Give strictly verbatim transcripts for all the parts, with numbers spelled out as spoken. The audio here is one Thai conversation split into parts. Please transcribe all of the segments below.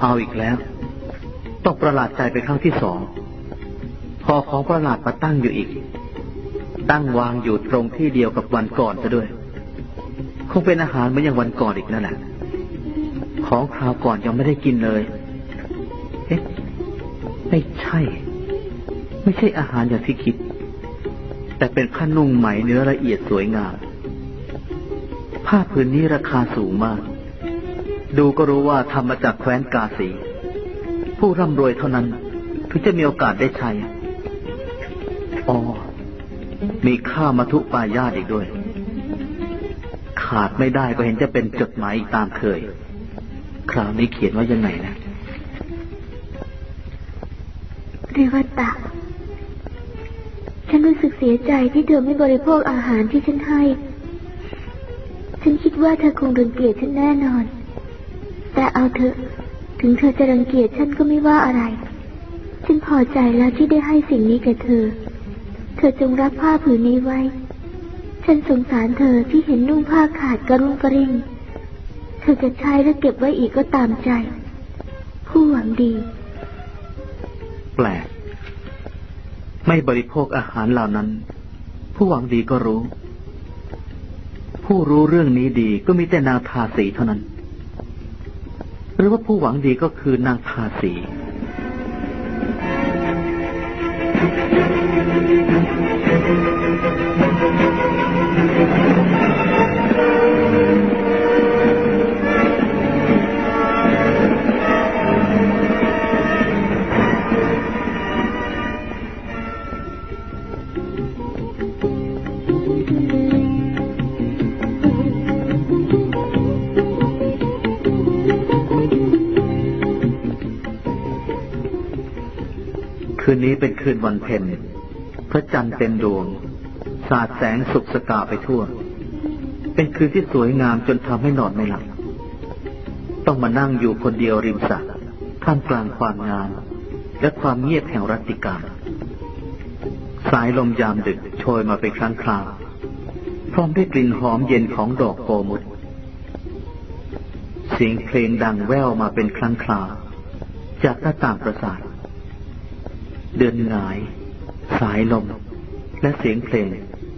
เอาอีกแล้วต้องประหลาดใจเป็นครั้งที่สองพอของประหลาดมาตั้งอยู่อีกตั้งวางอยู่ตรงที่เดียวกับวันก่อนซะด้วยคงเป็นอาหารเหมือนอย่างวันก่อนอีกนั่นแหละของคราวก่อนยังไม่ได้กินเลยเอ๊ะไม่ใช่ไม่ใช่อาหารอย่างที่คิดแต่เป็นผ้านุ่งไหมเนื้อละเอียดสวยงามผ้าผืนนี้ราคาสูงมากดูก็รู้ว่าทำมาจากแคว้นกาสีผู้ร่ำรวยเท่านั้นถึงจะมีโอกาสได้ใช้อ๋อมีข้าวมัทุปายาตอีกด้วยขาดไม่ได้ก็เห็นจะเป็นจดหมายอีกตามเคยคราวนี้เขียนว่ายังไงนะเรวตะฉันรู้สึกเสียใจที่เธอไม่บริโภคอาหารที่ฉันให้ฉันคิดว่าเธอคงรังเกียจฉันแน่นอนแต่เอาเถอะถึงเธอจะรังเกียจฉันก็ไม่ว่าอะไรฉันพอใจแล้วที่ได้ให้สิ่งนี้แก่เธอเธอจงรับผ้าผืนนี้ไว้ฉันสงสารเธอที่เห็นนุ่งผ้าขาดกระรุ่งกระริ่งเธอจะใช้หรือเก็บไว้อีกก็ตามใจผู้หวังดีแปลกไม่บริโภคอาหารเหล่านั้นผู้หวังดีก็รู้ผู้รู้เรื่องนี้ดีก็มีแต่นางทาสีเท่านั้นหรือว่าผู้หวังดีก็คือนางทาสีคืนนี้เป็นคืนวันเพ็ญพระจันทร์เต็มดวงสาดแสงสุกสกาไปทั่วเป็นคืนที่สวยงามจนทำให้นอนไม่หลับต้องมานั่งอยู่คนเดียวริมสระท่ามกลางความงามและความเงียบแห่งรัตติการสายลมยามดึกโชยมาเป็นครั้งคราวพร้อมด้วยกลิ่นหอมเย็นของดอกโกมุตเสียงเพลงดังแว่วมาเป็นครั้งคราวจากหน้าต่างปราสาทเดือนหงายสายลมและเสียงเพลง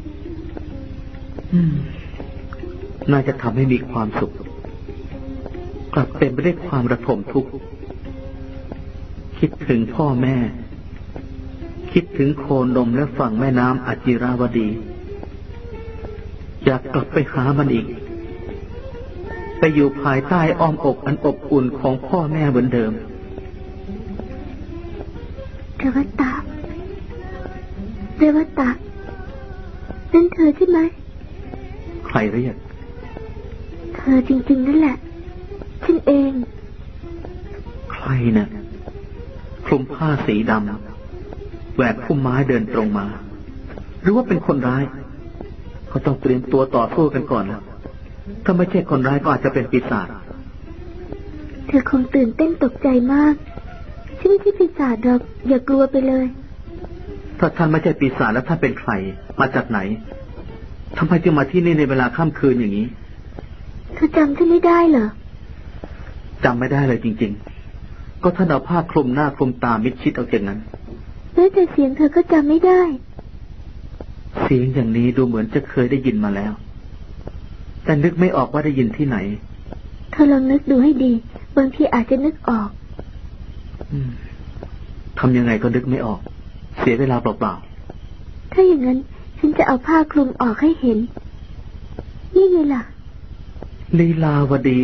น่าจะทำให้มีความสุขกลับเต็มไปด้วยความระทมทุกข์คิดถึงพ่อแม่คิดถึงโคนมและฝั่งแม่น้ำอจิราวดีอยากกลับไปหามันอีกไปอยู่ภายใต้อ้อมอกอันอบอุ่นของพ่อแม่เหมือนเดิมเรวตะเรวตะนั่นเธอใช่ไหมใครเรียกเธอจริงๆนั่นแหละฉันเองใครน่ะคลุมผ้าสีดำแหวกพุ่มไม้เดินตรงมาหรือว่าเป็นคนร้ายเขาต้องเตรียมตัวต่อสู้กันก่อนแล้วถ้าไม่ใช่คนร้ายก็อาจจะเป็นปีศาจเธอคงตื่นเต้นตกใจมากฉันไม่ใช่ปีศาจหรอกอย่ากลัวไปเลยถ้าท่านไม่ใช่ปีศาจแล้วท่านเป็นใครมาจากไหนทำไมจึงมาที่นี่ในเวลาค่ำคืนอย่างนี้เธอจำฉันไม่ได้เหรอจำไม่ได้เลยจริงๆก็ท่านเอาผ้าคลุมหน้าคลุมตามิดชิดเอาอย่างนั้นแม้แต่เสียงเธอก็จำไม่ได้เสียงอย่างนี้ดูเหมือนจะเคยได้ยินมาแล้วแต่นึกไม่ออกว่าได้ยินที่ไหนเธอลองนึกดูให้ดีบางทีอาจจะนึกออกทำยังไงก็นึกไม่ออกเสียเวลาเปล่าๆถ้าอย่างนั้นฉันจะเอาผ้าคลุมออกให้เห็นนี่ไงล่ะลีลาวดี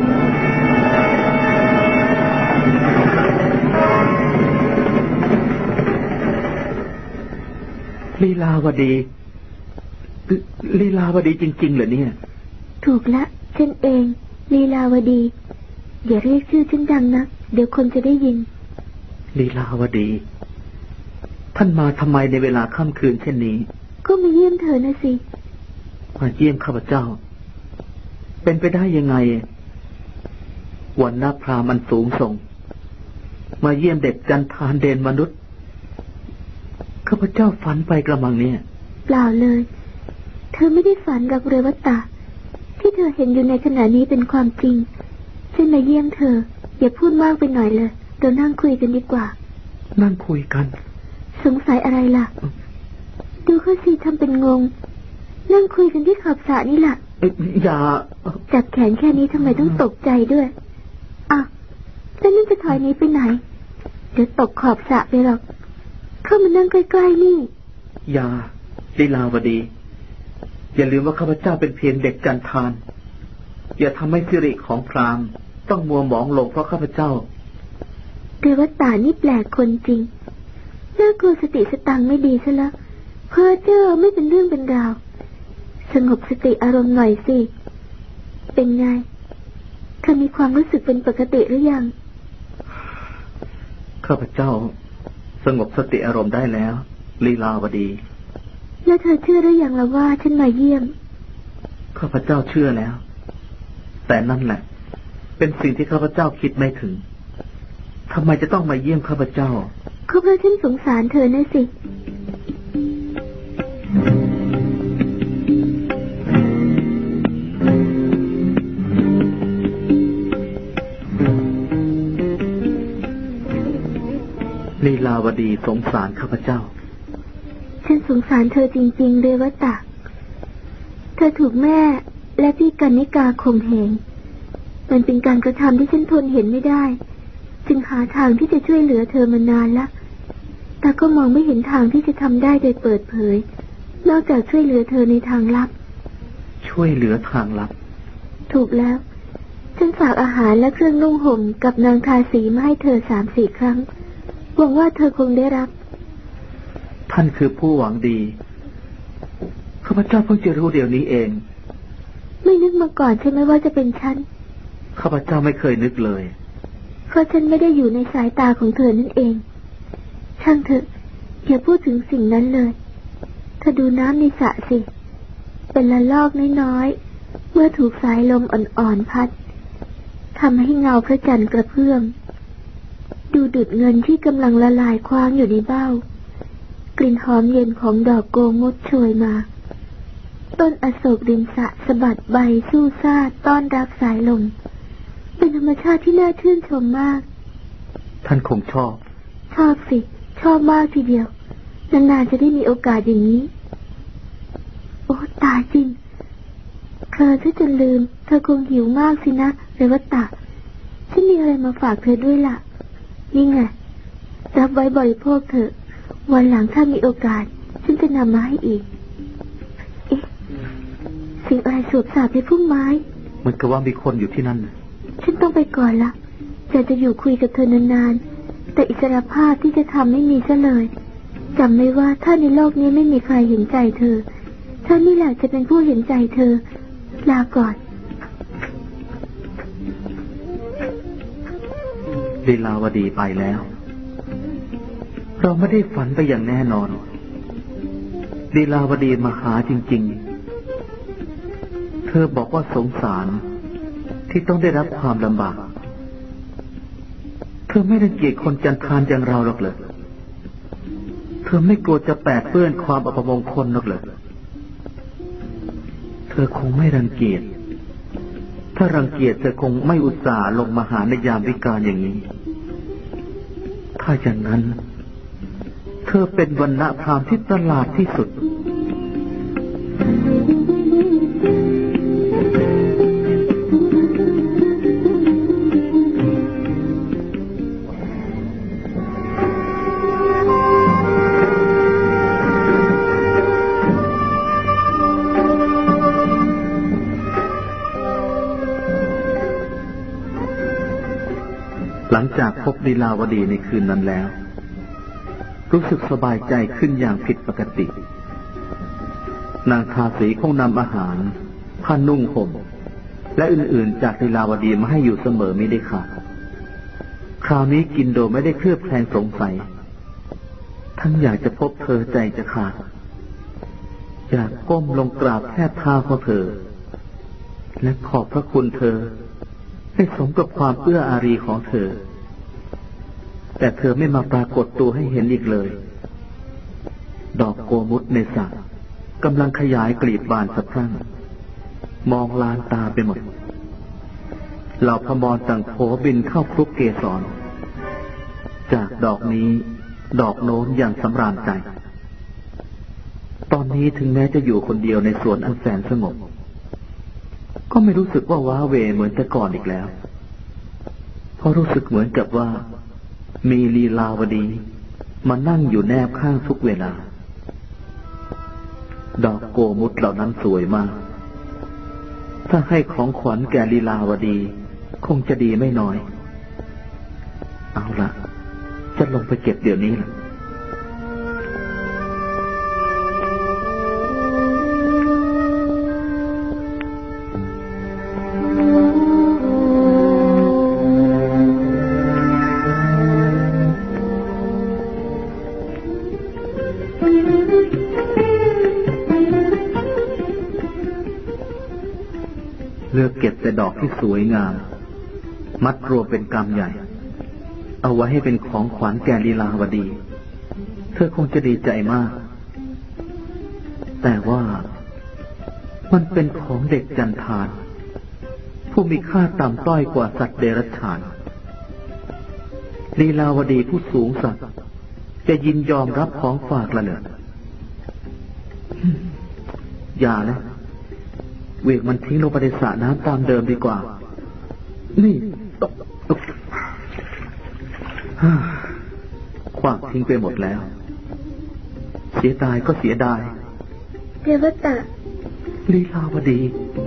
ลีลาวดีลีลาวดีจริงๆเหรอเนี่ยถูกละฉันเองลีลาวดีอย่าเรียกชื่อฉันดังนักเดี๋ยวคนจะได้ยินลีลาวดีท่านมาทำไมในเวลาค่ำคืนเช่นนี้ก็มาเยี่ยมเธอนะสิมาเยี่ยมข้าพเจ้าเป็นไปได้ยังไงวันนับพรามันสูงส่งมาเยี่ยมเด็กจันทานเดนมนุษย์ข้าพเจ้าฝันไปกระมังเนี่ยเปล่าเลยเธอไม่ได้ฝันหรอกเรวตะที่เธอเห็นอยู่ในขณะนี้เป็นความจริงฉันมาเยี่ยมเธออย่าพูดมากไปหน่อยเลยเรานั่งคุยกันดีกว่านั่งคุยกันสงสัยอะไรล่ะดูเขาสิทำเป็นงงนั่งคุยกันที่ขอบสระนี่แหละอย่าจับแขนแค่นี้ทำไมต้องตกใจด้วยอ่ะแล้วนั่นจะถอยหนีไปไหนเดี๋ยวตกขอบสระไปหรอกเข้ามานั่งใกล้ๆนี่อย่าลีลาวดีอย่าลืมว่าข้าพเจ้าเป็นเพียงเด็กจันทานอย่าทำให้สิริของพราหมณ์ต้องมัวหมองลงเพราะข้าพเจ้าเรวัตตานี่แปลกคนจริงน่ากลัวสติสตังไม่ดีซะแล้วเพ้อเจ้อไม่เป็นเรื่องเป็นราวสงบสติอารมณ์หน่อยสิเป็นไงเธอมีความรู้สึกเป็นปกติหรือยังข้าพเจ้าสงบสติอารมณ์ได้แล้วลีลาวดีแล้วเธอเชื่อหรือยังล่ะว่าฉันมาเยี่ยมข้าพเจ้าเชื่อแล้วแต่นั่นแหละเป็นสิ่งที่ข้าพเจ้าคิดไม่ถึงทำไมจะต้องมาเยี่ยมข้าพเจ้าก็เพราะฉันสงสารเธอนะสิลีลาวดีสงสารข้าพเจ้าฉันสงสารเธอจริงๆเรวัตตะเธอถูกแม่และพี่กนิกาข่มเหงมันเป็นการกระทำที่ฉันทนเห็นไม่ได้จึงหาทางที่จะช่วยเหลือเธอมานานละแต่ก็มองไม่เห็นทางที่จะทำได้โดยเปิดเผยนอกจากช่วยเหลือเธอในทางลับช่วยเหลือทางลับถูกแล้วฉันฝากอาหารและเครื่องนุ่งห่มกับนางทาสีมาให้เธอสามสี่ครั้งหวังว่าเธอคงได้รับท่านคือผู้หวังดีข้าพเจ้าเพิ่งจะรู้เดี๋ยวนี้เองไม่นึกมาก่อนใช่ไหมว่าจะเป็นฉันข้าพเจ้าไม่เคยนึกเลยเพราะฉันไม่ได้อยู่ในสายตาของเธอนั่นเองช่างเถอะอย่าพูดถึงสิ่งนั้นเลยเธอดูน้ำในสระสิเป็นละลอกน้อยๆเมื่อถูกสายลมอ่อนๆพัดทำให้เงาพระจันทร์กระเพื่อมดูดุจเงินที่กำลังละลายคว้างอยู่ในเบ้ากลิ่นหอมเย็นของดอกโกงดโชยมาต้นอโศกริมสระสะบัดใบสู้ซ่าต้อนรับสายลมเป็นธรรมชาติที่น่าชื่นชมมากท่านคงชอบชอบสิชอบมากทีเดียวนานๆจะได้มีโอกาสอย่างนี้โอ้ตายจริงเธอซะจนลืมเธอคงหิวมากสินะเรวัตตะฉันมีอะไรมาฝากเธอด้วยล่ะนี่ไงรับไว้บริโภคเถอะวันหลังถ้ามีโอกาสฉันจะนำมาให้อีกเอ๊ะสิ่งอะไรสวบสาบในพุ่มไม้เหมือนกับว่ามีคนอยู่ที่นั่นฉันต้องไปก่อนละจะจะอยู่คุยกับเธอนานๆแต่อิสรภาพที่จะทำไม่มีซะเลยจำไม่ว่าถ้าในโลกนี้ไม่มีใครเห็นใจเธอฉันนี่แหละจะเป็นผู้เห็นใจเธอลาก่อนลีลาวดีไปแล้วเราไม่ได้ฝันไปอย่างแน่นอนลีลาวดีมาหาจริงๆเธอบอกว่าสงสารที่ต้องได้รับความลำบากเธอไม่รังเกียจคนจันทานอย่างเราหรอกเหรอเธอไม่กลัวจะแปดเปื้อนความอัปมงคลหรอกเหรอเธอคงไม่รังเกียจถ้ารังเกียจเธอคงไม่อุตส่าห์ลงมาหาในยามวิกาลอย่างนี้ถ้าอย่างนั้นเธอเป็นวรรณพราหมณ์ที่ประหลาดที่สุดหลังจากพบลีลาวดีในคืนนั้นแล้วรู้สึกสบายใจขึ้นอย่างผิดปกตินางทาสีคงนำอาหารผ้านุ่งห่มและอื่นๆจากลีลาวดีมาให้อยู่เสมอไม่ได้ขาดคราวนี้กินโดยไม่ได้เคลือบแคลงสงสัยทั้งอยากจะพบเธอใจจะขาดอยากก้มลงกราบแทบเท้าของเธอและขอบพระคุณเธอให้สมกับความเอื้ออารีของเธอแต่เธอไม่มาปรากฏตัวให้เห็นอีกเลยดอกโกมุตในสระกำลังขยายกลีบบานสะพรั่งมองลานตาไปหมดเหล่าพมรต่างโผบินเข้าคลุกเกสรจากดอกนี้ดอกโน้นอย่างสำราญใจตอนนี้ถึงแม้จะอยู่คนเดียวในสวนอันแสนสงบก็ไม่รู้สึกว่าว้าเหวเหมือนแต่ก่อนอีกแล้วเพราะรู้สึกเหมือนกับว่ามีลีลาวดีมานั่งอยู่แนบข้างทุกเวลาดอกโกมุตเหล่านั้นสวยมากถ้าให้ของขวัญแก่ลีลาวดีคงจะดีไม่น้อยเอาละจะลงไปเก็บเดี๋ยวนี้ล่ะเลือกเก็บแต่ดอกที่สวยงามมัดรวมเป็นกำใหญ่เอาไว้ให้เป็นของขวัญแก่ลีลาวดีเธอคงจะดีใจมากแต่ว่ามันเป็นของเด็กจันทานผู้มีค่าต่ำต้อยกว่าสัตว์เดรัจฉานลีลาวดีผู้สูงสักจะยินยอมรับของฝากละเหรออย่านะเวกมันทิ้งลงไปในสระน้ำตามเดิมดีกว่านี่ขว้างทิ้งไปหมดแล้วเสียดายก็เสียดายเทวตะลีลาวดี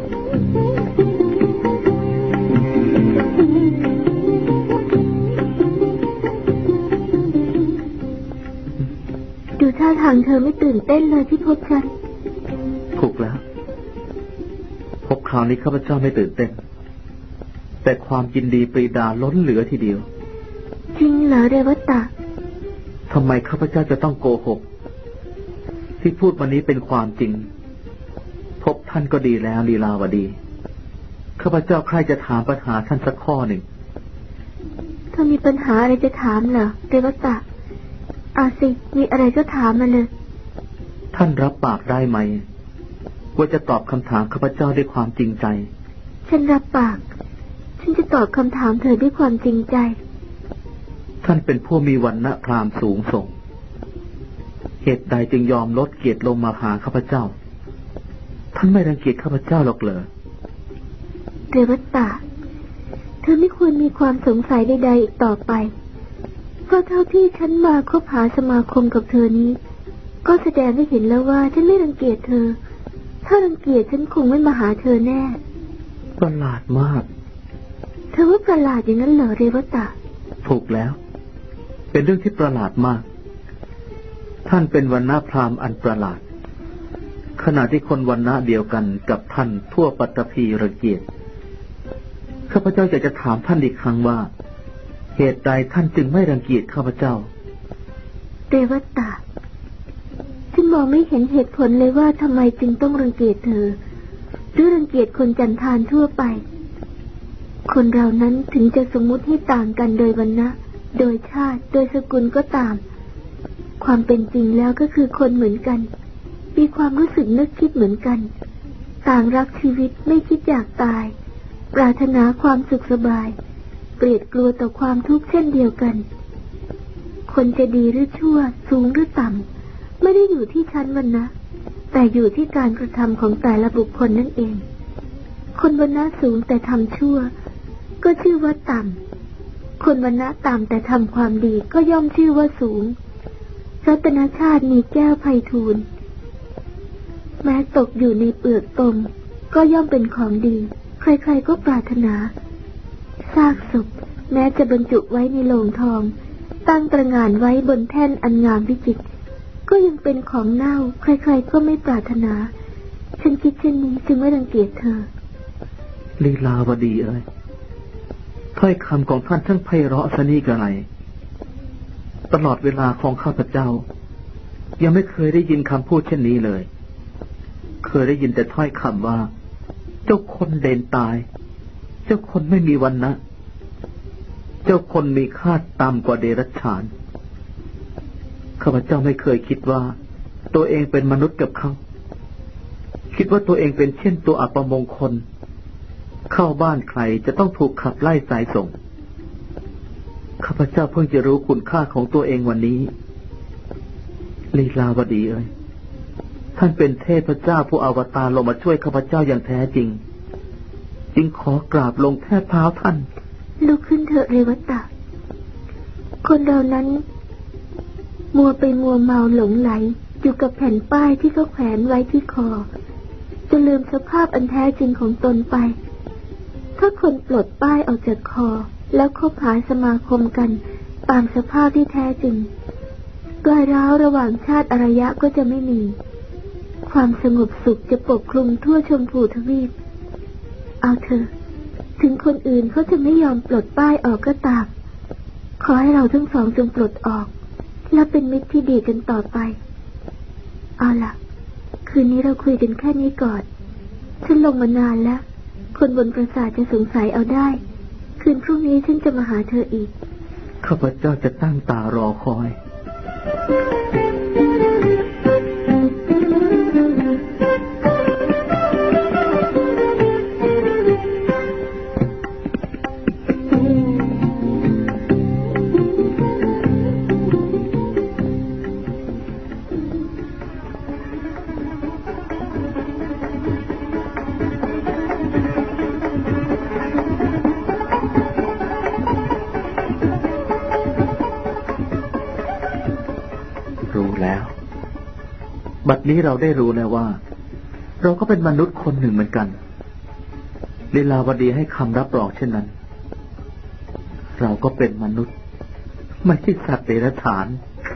ดูท่าทางเธอไม่ตื่นเต้นเลยที่พบฉันถูกแล้วพบคราวนี้ข้าพเจ้าไม่ตื่นเต้นแต่ความยินดีปรีดาล้นเหลือทีเดียวจริงเหรอเรวตะทำไมข้าพเจ้าจะต้องโกหกที่พูดวันนี้เป็นความจริงพบท่านก็ดีแล้วลีลาวดีข้าพเจ้าใครจะถามปัญหาท่านสักข้อหนึ่งถ้ามีปัญหาอะไรจะถามเหรอเรวตะอาสิมีอะไรก็ถามมาเลยท่านรับปากได้ไหมว่าจะตอบคำถามข้าพเจ้าด้วยความจริงใจฉันรับปากฉันจะตอบคำถามเธอด้วยความจริงใจท่านเป็นผู้มีวรรณะพราหมณ์สูงส่งเหตุใดจึงยอมลดเกียรติลงมาหาข้าพเจ้าท่านไม่รังเกียจข้าพเจ้าหรอกเหรอเรวตะเธอไม่ควรมีความสงสัยใดๆอีกต่อไปเพราะเท่าที่ฉันมาคบหาสมาคมกับเธอนี้ก็แสดงให้เห็นแล้วว่าฉันไม่รังเกียจเธอถ้ารังเกียจฉันคงไม่มาหาเธอแน่ประหลาดมากเธอว่าประหลาดอย่างนั้นเหรอเรวตะถูกแล้วเป็นเรื่องที่ประหลาดมากท่านเป็นวรรณะพราหมณ์อันประหลาดขณะที่คนวรรณะเดียวกันกับท่านทั่วปัตตภีรังเกียจข้าพเจ้าอยากจะถามท่านอีกครั้งว่าเหตุใดท่านจึงไม่รังเกียจข้าพเจ้าเรวตะฉันมองไม่เห็นเหตุผลเลยว่าทำไมจึงต้องรังเกียจเธอหรือรังเกียจคนจันทานทั่วไปคนเรานั้นถึงจะสมมุติให้ต่างกันโดยวรรณะโดยชาติโดยสกุลก็ตามความเป็นจริงแล้วก็คือคนเหมือนกันมีความรู้สึกนึกคิดเหมือนกันต่างรักชีวิตไม่คิดอยากตายปรารถนาความสุขสบายเกลียดกลัวต่อความทุกข์เช่นเดียวกันคนจะดีหรือชั่วสูงหรือต่ำไม่ได้อยู่ที่ชั้นวรรณะแต่อยู่ที่การกระทำของแต่ละบุคคลนั่นเองคนวรรณะสูงแต่ทำชั่วก็ชื่อว่าต่ำคนวรรณะต่ำแต่ทำความดีก็ย่อมชื่อว่าสูงรัตนชาติมีแก้วไพฑูรย์แม้ตกอยู่ในเปลือกตมก็ย่อมเป็นของดีใครๆก็ปรารถนาซากศพแม้จะบรรจุไว้ในโลงทองตั้งตระหง่านไว้บนแท่นอันงามวิจิตรก็ยังเป็นของเน่าใครๆก็ไม่ปรารถนาฉันคิดเช่นนี้จึงไม่รังเกียจเธอลีลาวดีเอ้ยถ้อยคำของท่านช่างไพเราะสนี่กระไรตลอดเวลาของข้าพเจ้ายังไม่เคยได้ยินคำพูดเช่นนี้เลยเคยได้ยินแต่ถ้อยคำว่าเจ้าคนเด่นตายเจ้าคนไม่มีวรรณะเจ้าคนมีค่าต่ำกว่าเดรัจฉานข้าพเจ้าไม่เคยคิดว่าตัวเองเป็นมนุษย์กับเขาคิดว่าตัวเองเป็นเช่นตัวอัปมงคลเข้าบ้านใครจะต้องถูกขับไล่สายส่งข้าพเจ้าเพิ่งจะรู้คุณค่าของตัวเองวันนี้ลีลาวดีเอ้ยท่านเป็นเทพเจ้าผู้อวตารลงมาช่วยข้าพเจ้าอย่างแท้จริงจึงขอกราบลงแทบเท้าท่านลุกขึ้นเถอะเรวตะคนเรานั้นมัวไปมัวเมาหลงไหลอยู่กับแผ่นป้ายที่เขาแขวนไว้ที่คอจะลืมสภาพอันแท้จริงของตนไปถ้าคนปลดป้ายออกจากคอแล้วคบหาสมาคมกันตามสภาพที่แท้จริงรอยร้าวระหว่างชาติอารยะก็จะไม่มีความสงบสุขจะปกคลุมทั่วชมพูทวีปเอาเถอะถึงคนอื่นเขาจะไม่ยอมปลดป้ายออกก็ตามขอให้เราทั้งสองจงปลดออกและเป็นมิตรที่ดีกันต่อไปเอาล่ะคืนนี้เราคุยกันแค่นี้ก่อนฉันลงมานานแล้วคนบนปราสาทจะสงสัยเอาได้คืนพรุ่งนี้ฉันจะมาหาเธออีกข้าพเจ้าจะตั้งตารอคอยบัดนี้เราได้รู้แล้วว่าเราก็เป็นมนุษย์คนหนึ่งเหมือนกันลีลาวดีให้คำรับรองเช่นนั้นเราก็เป็นมนุษย์ไม่ใช่สัตว์เดรัจฉาน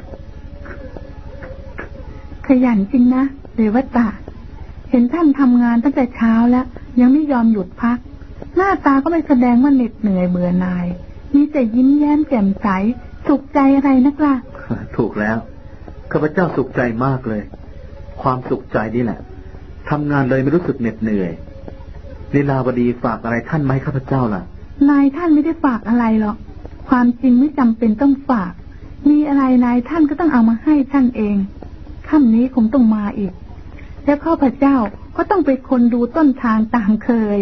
ขยันจริงนะเรวตะเห็นท่านทำงานตั้งแต่เช้าแล้วยังไม่ยอมหยุดพักหน้าตาก็ไม่แสดงว่าเหน็ดเหนื่อยเบื่อหน่ายมีแต่ยิ้มแย้มแจ่มใสสุขใจอะไรนักล่ะถูกแล้วข้าพเจ้าสุขใจมากเลยความสุขใจนี่แหละทำงานเลยไม่รู้สึกเหน็ดเหนื่อยลีลาวดีฝากอะไรท่านไหมข้าพเจ้าล่ะนายท่านไม่ได้ฝากอะไรหรอกความจริงไม่จำเป็นต้องฝากมีอะไรนายท่านก็ต้องเอามาให้ท่านเองค่ำนี้คงต้องมาอีกแล้วข้าพเจ้าก็ต้องไปคนดูต้นทางต่างเคย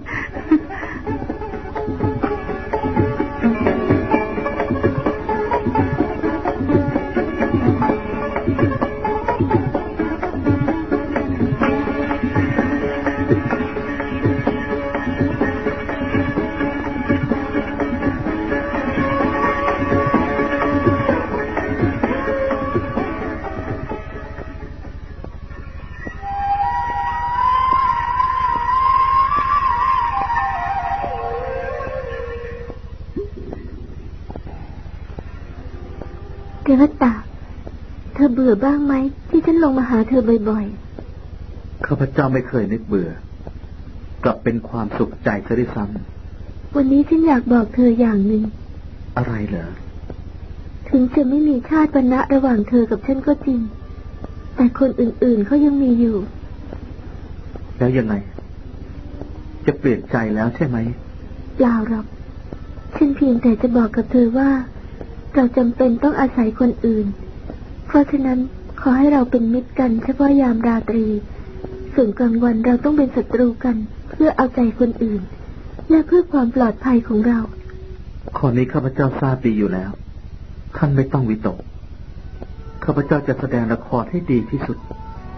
เรวตะเธอเบื่อบ้างไหมที่ฉันลงมาหาเธอบ่อยๆข้าพเจ้าไม่เคยนึกเบื่อกลับเป็นความสุขใจซะด้วยซ้ำวันนี้ฉันอยากบอกเธออย่างหนึ่งอะไรเหรอถึงจะไม่มีชาติวรรณะระหว่างเธอกับฉันก็จริงแต่คนอื่นๆเขายังมีอยู่แล้วยังไงจะเปลี่ยนใจแล้วใช่ไหมเปล่าหรอกฉันเพียงแต่จะบอกกับเธอว่าเราจำเป็นต้องอาศัยคนอื่นเพราะฉะนั้นขอให้เราเป็นมิตรกันเฉพาะยามราตรีส่วนกลางวันเราต้องเป็นศัตรูกันเพื่อเอาใจคนอื่นและเพื่อความปลอดภัยของเราข้อนี้ข้าพเจ้าทราบดีอยู่แล้วท่านไม่ต้องวิตกข้าพเจ้าจะแสดงละครให้ดีที่สุด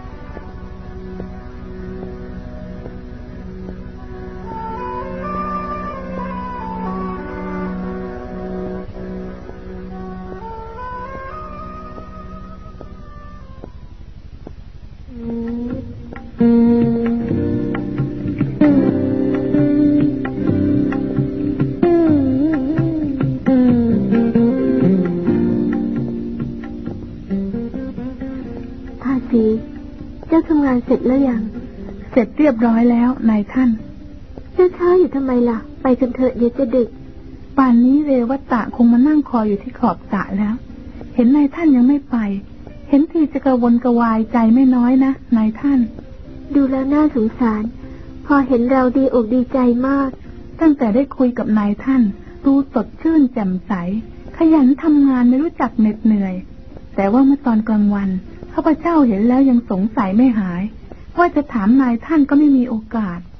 เจ้าทำงานเสร็จแล้วยังเสร็จเรียบร้อยแล้วนายท่านเจ้าช้าอยู่ทำไมล่ะไปกันเถอะเดี๋ยวจะดึกป่านนี้เรวตะคงมานั่งคอยอยู่ที่ขอบสระแล้วเห็นนายท่านยังไม่ไปเห็นทีจะกระวนกระวายใจไม่น้อยนะนายท่านดูแล้วน่าสงสารพอเห็นเราดีอกดีใจมากตั้งแต่ได้คุยกับนายท่านดูสดชื่นแจ่มใสขยันทำงานไม่รู้จักเหน็ดเหนื่อยแต่ว่าเมื่อตอนกลางวันข้าพเจ้าเห็นแล้วยังสงสัยไม่หายว่าจะถามนายท่านก็ไม่มีโอกาส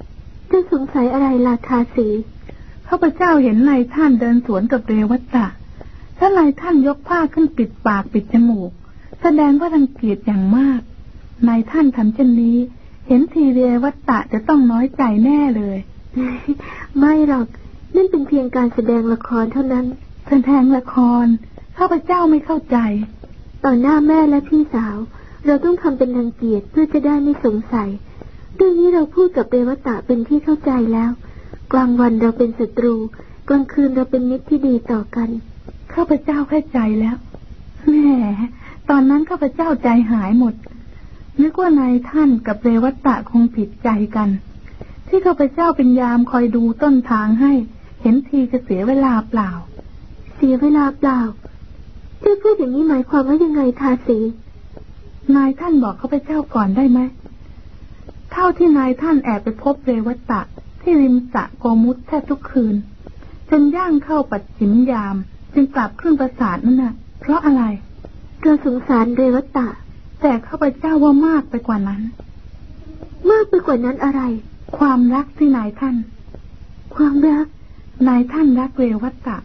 เจ้าสงสัยอะไรล่ะทาสีข้าพเจ้าเห็นนายท่านเดินสวนกับเรวัตตะถ้านายท่านยกผ้าขึ้นปิดปากปิดจมูกแสดงว่ารังเกียจอย่างมากนายท่านทำเช่นนี้เห็นทีเรวัตตะจะต้องน้อยใจแน่เลยไม่หรอกนั่นเป็นเพียงการแสดงละครเท่านั้นแสดงละครข้าพเจ้าไม่เข้าใจต่อหน้าแม่และพี่สาวเราต้องทำเป็นรังเกียจเพื่อจะได้ไม่สงสัยเรื่องนี้เราพูดกับเรวัตตะเป็นที่เข้าใจแล้วกลางวันเราเป็นศัตรูกลางคืนเราเป็นมิตรที่ดีต่อกันข้าพเจ้าเข้าใจแล้วแหมตอนนั้นข้าพเจ้าใจหายหมดนึกว่านายท่านกับเรวัตตะคงผิดใจกันที่ข้าพเจ้าเป็นยามคอยดูต้นทางให้เห็นทีจะเสียเวลาเปล่าเสียเวลาเปล่าเจ้าพูดอย่างนี้หมายความว่ายังไงทาสีนายท่านบอกข้าพเจ้าก่อนได้ไหมเท่าที่นายท่านแอบไปพบเรวัตตะที่ริมสระโกมุตแทบทุกคืนจนย่างเข้าปัจฉิมยามจึงกลับครึ่งประสาทนั่นน่ะเพราะอะไรเราสงสารเรวัตตะแต่ข้าพเจ้าว่ามากไปกว่านั้นมากไปกว่านั้นอะไรความรักที่นายท่านความรักนายท่านรักเรวัตตะ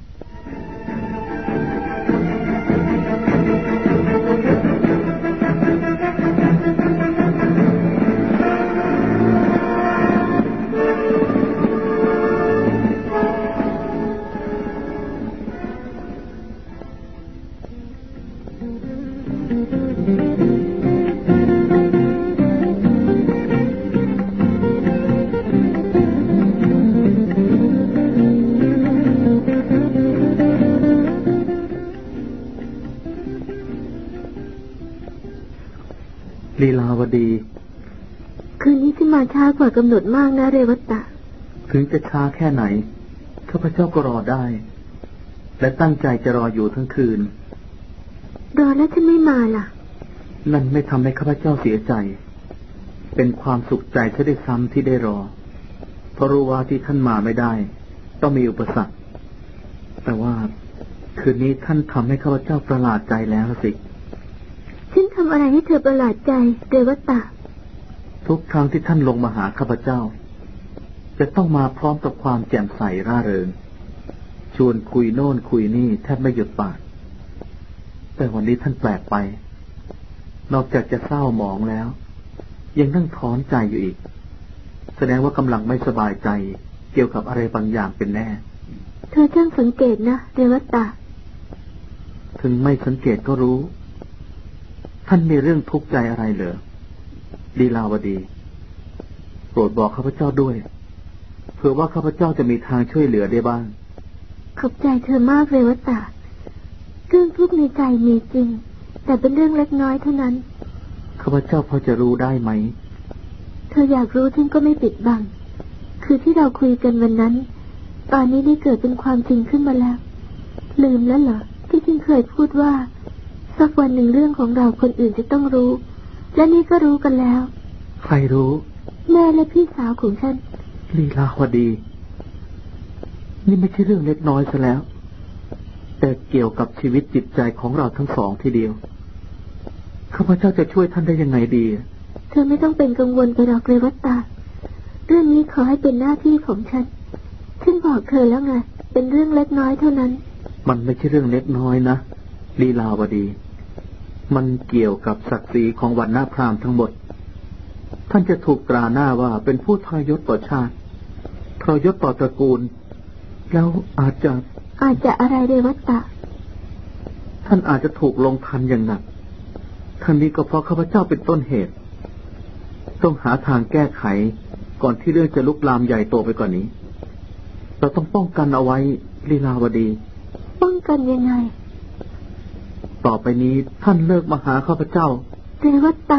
ลีลาวดีคืนนี้ฉันมาช้ากว่ากำหนดมากนะเรวัตตะถึงจะช้าแค่ไหนข้าพเจ้าก็รอได้และตั้งใจจะรออยู่ทั้งคืนรอแล้วฉันไม่มาล่ะนั่นไม่ทำให้ข้าพเจ้าเสียใจเป็นความสุขใจซะด้วยซ้ำที่ได้รอเพราะรู้ว่าที่ท่านมาไม่ได้ต้องมีอุปสรรคแต่ว่าคืนนี้ท่านทำให้ข้าพเจ้าประหลาดใจแล้วสิฉันทำอะไรให้เธอประหลาดใจเรวัตตะทุกครั้งที่ท่านลงมาหาข้าพเจ้าจะต้องมาพร้อมกับความแจ่มใสร่าเริงชวนคุยโน่นคุยนี่แทบไม่หยุดปากแต่วันนี้ท่านแปลกไปนอกจากจะเศร้าหมองแล้วยังนั่งถอนใจอยู่อีกแสดงว่ากำลังไม่สบายใจเกี่ยวกับอะไรบางอย่างเป็นแน่เธอช่างสังเกตนะเรวัตตะถึงไม่สังเกตก็รู้ท่านมีเรื่องทุกข์ใจอะไรเหรอลีลาวดีโปรดบอกข้าพเจ้าด้วยเผื่อว่าข้าพเจ้าจะมีทางช่วยเหลือได้บ้างขอบใจเธอมากเรวัตตะเรื่องทุกข์ในใจมีจริงแต่เป็นเรื่องเล็กน้อยเท่านั้นข้าพเจ้าพอจะรู้ได้ไหมเธออยากรู้ฉันก็ไม่ปิดบังคือที่เราคุยกันวันนั้นตอนนี้ได้เกิดเป็นความจริงขึ้นมาแล้วลืมแล้วเหรอที่ฉันเคยพูดว่าสักวันหนึ่งเรื่องของเราคนอื่นจะต้องรู้และนี่ก็รู้กันแล้วใครรู้แม่และพี่สาวของฉันลีลาวดีนี่ไม่ใช่เรื่องเล็กน้อยซะแล้วแต่เกี่ยวกับชีวิตจิตใจของเราทั้งสองทีเดียวข้าพเจ้าจะช่วยท่านได้ยังไงดีเธอไม่ต้องเป็นกังวลไปหรอกเรวัตตาเรื่องนี้ขอให้เป็นหน้าที่ของฉันฉันบอกเธอแล้วไงเป็นเรื่องเล็กน้อยเท่านั้นมันไม่ใช่เรื่องเล็กน้อยนะลีลาวดีมันเกี่ยวกับศักดิ์ศรีของวรรณพราหมณ์ทั้งหมดท่านจะถูกตราหน้าว่าเป็นผู้ทรยศต่อชาติทรยศต่อตระกูลแล้วอาจจะอาจจะอะไรเรวัตตะท่านอาจจะถูกลงทันอย่างหนักท่านนี้ก็เพราะข้าพเจ้าเป็นต้นเหตุต้องหาทางแก้ไขก่อนที่เรื่องจะลุกลามใหญ่โตไปกว่านี้เราต้องป้องกันเอาไว้ลีลาวดีป้องกันยังไงต่อไปนี้ท่านเลิกมาหาข้าพเจ้าเรวัตตะ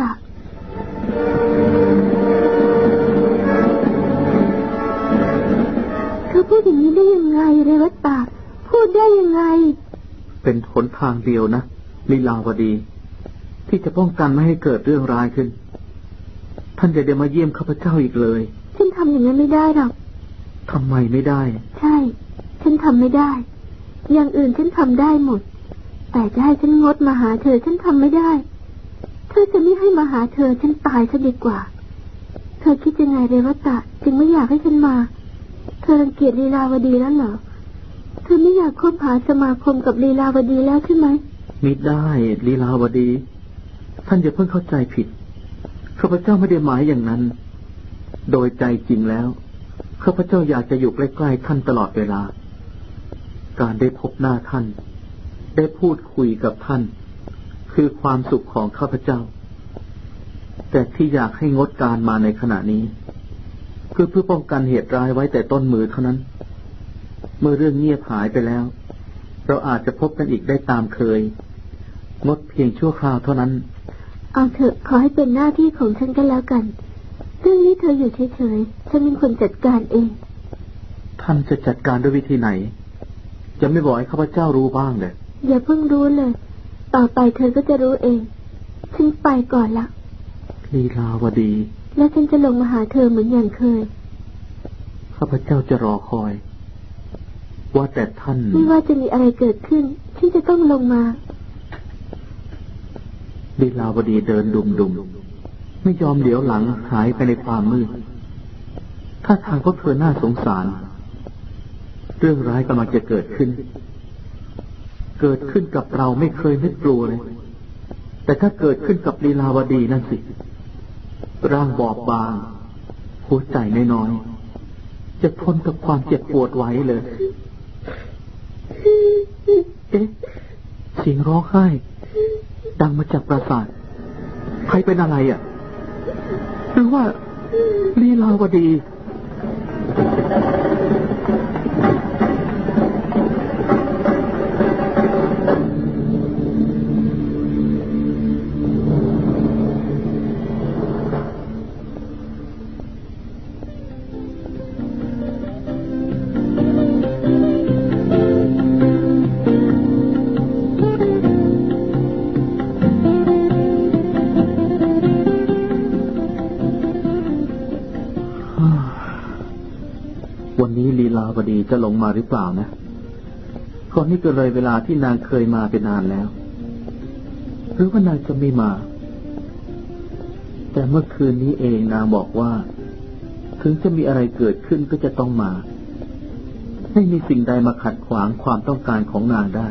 เธอพูดอย่างนี้ได้ยังไงเรวัตตะพูดได้ยังไงเป็นหนทางเดียวนะลีลาวดีที่จะป้องกันไม่ให้เกิดเรื่องร้ายขึ้นท่านอย่าเดี๋ยวมาเยี่ยมข้าพเจ้าอีกเลยฉันทำอย่างนั้นไม่ได้หรอกทำไมไม่ได้ใช่ฉันทำไม่ได้อย่างอื่นฉันทำได้หมดแต่จะให้ฉันงดมาหาเธอฉันทำไม่ได้เธอจะไม่ให้มาหาเธอฉันตายซะดีกว่าเธอคิดยังไงเรวตะจึงไม่อยากให้ฉันมาเธอรังเกียจลีลาวดีแล้วเหรอเธอไม่อยากคบหาสมาคมกับลีลาวดีแล้วใช่ไหมมิได้ลีลาวดีท่านอย่าเพิ่งเข้าใจผิดข้าพเจ้าไม่ได้หมายอย่างนั้นโดยใจจริงแล้วข้าพเจ้าอยากจะอยู่ใกล้ๆท่านตลอดเวลาการได้พบหน้าท่านได้พูดคุยกับท่านคือความสุขของข้าพเจ้าแต่ที่อยากให้งดการมาในขณะนี้เพื่อเพื่อป้องกันเหตุร้ายไว้แต่ต้นมือเท่านั้นเมื่อเรื่องเงียบหายไปแล้วเราอาจจะพบกันอีกได้ตามเคยงดเพียงชั่วคราวเท่านั้นเอาเถอะขอให้เป็นหน้าที่ของฉันก็แล้วกันเรื่องนี้เธออยู่เฉยๆฉันเป็นคนจัดการเองท่านจะจัดการด้วยวิธีไหนจะไม่บอกให้ข้าพเจ้ารู้บ้างเลยอย่าเพิ่งรู้เลยต่อไปเธอก็จะรู้เองฉันไปก่อนละลีลาวดีแล้วฉันจะลงมาหาเธอเหมือนอย่างเคยข้าพเจ้าจะรอคอยว่าแต่ท่านไม่ว่าจะมีอะไรเกิดขึ้นฉันจะต้องลงมาลีลาวดีเดินดุมดุมไม่ยอมเหลียวหลังหายไปในความมืดท่าทางก็เธอน่าสงสารเรื่องร้ายกำลังจะเกิดขึ้นเกิดขึ้นกับเราไม่เคยนึกกลัวเลยแต่ถ้าเกิดขึ้นกับลีลาวดีนั่นสิร่างบอบบางหัวใจน้อยๆจะทนกับความเจ็บปวดไหวเลยเอ๊ะเสียงร้องไห้ดังมาจากปราสาทใครเป็นอะไรอ่ะหรือว่าลีลาวดีวันนี้ลีลาวดีจะลงมาหรือเปล่านะก่อนนี้ก็เลยเวลาที่นางเคยมาเป็นนานแล้วหรือว่านางจะไม่มาแต่เมื่อคืนนี้เองนางบอกว่าถึงจะมีอะไรเกิดขึ้นก็จะต้องมาไม่มีสิ่งใดมาขัดขวางความต้องการของนางได้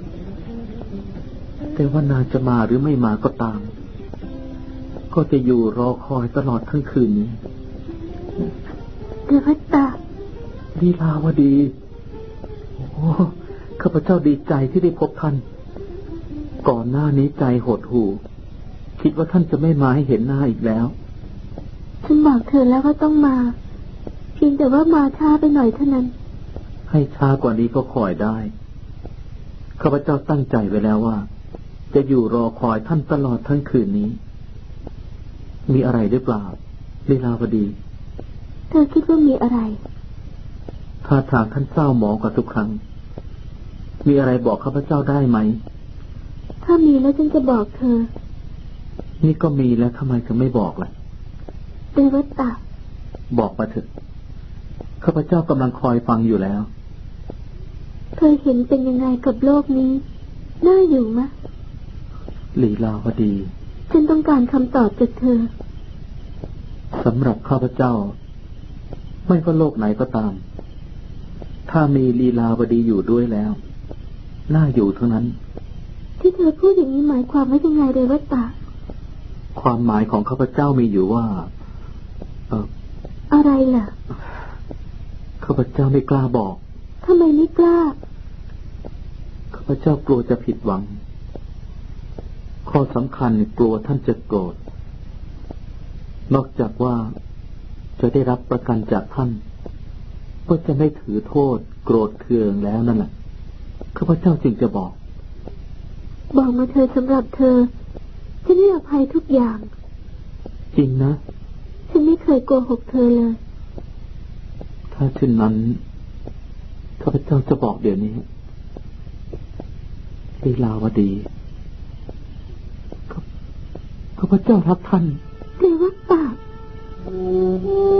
แต่ว่านางจะมาหรือไม่มาก็ตามก็จะอยู่รอคอยตลอดทั้งคืนนี้เดวัตตาลีลาวดีโอ้ข้าพเจ้าดีใจที่ได้พบท่านก่อนหน้านี้ใจหดหู่คิดว่าท่านจะไม่มาให้เห็นหน้าอีกแล้วฉันบอกเธอแล้วว่าต้องมาเพียงแต่ว่ามาช้าไปหน่อยเท่านั้นให้ช้ากว่านี้ก็คอยได้ข้าพเจ้าตั้งใจไว้แล้วว่าจะอยู่รอคอยท่านตลอดทั้งคืนนี้มีอะไรหรือเปล่าลีลาวดีเธอคิดว่ามีอะไรท่าทางท่านเศร้าหมองกว่าทุกครั้งมีอะไรบอกข้าพเจ้าได้ไหมถ้ามีแล้วฉันจะบอกเธอนี่ก็มีแล้วทำไมถึงไม่บอกล่ะเดวัตตาบอกมาเถอะข้าพเจ้ากำลังคอยฟังอยู่แล้วเธอเห็นเป็นยังไงกับโลกนี้น่าอยู่มะลีลาวดีฉันต้องการคำตอบจากเธอสำหรับข้าพเจ้าไม่ว่าโลกไหนก็ตามถ้ามีลีลาวดีอยู่ด้วยแล้วน่าอยู่ทั้งนั้นที่เธอพูดอย่างนี้หมายความว่ายังไงเดวัตตาความหมายของข้าพเจ้ามีอยู่ว่าเอออะไรล่ะข้าพเจ้าไม่กล้าบอกทำไมไม่กล้าข้าพเจ้ากลัวจะผิดหวังข้อสำคัญกลัวท่านจะโกรธนอกจากว่าจะได้รับประกันจากท่านก็จะไม่ถือโทษโกรธเคืองแล้วนั่นแหละข้าพเจ้าจึงจะบอกบอกมาเธอสำหรับเธอฉันให้อภัยทุกอย่างจริงนะฉันไม่เคยโกหกเธอเลยถ้าเช่นนั้นข้าพเจ้าจะบอกเดี๋ยวนี้ลีลาวดีข้าพเจ้ารักท่านเรวัตตา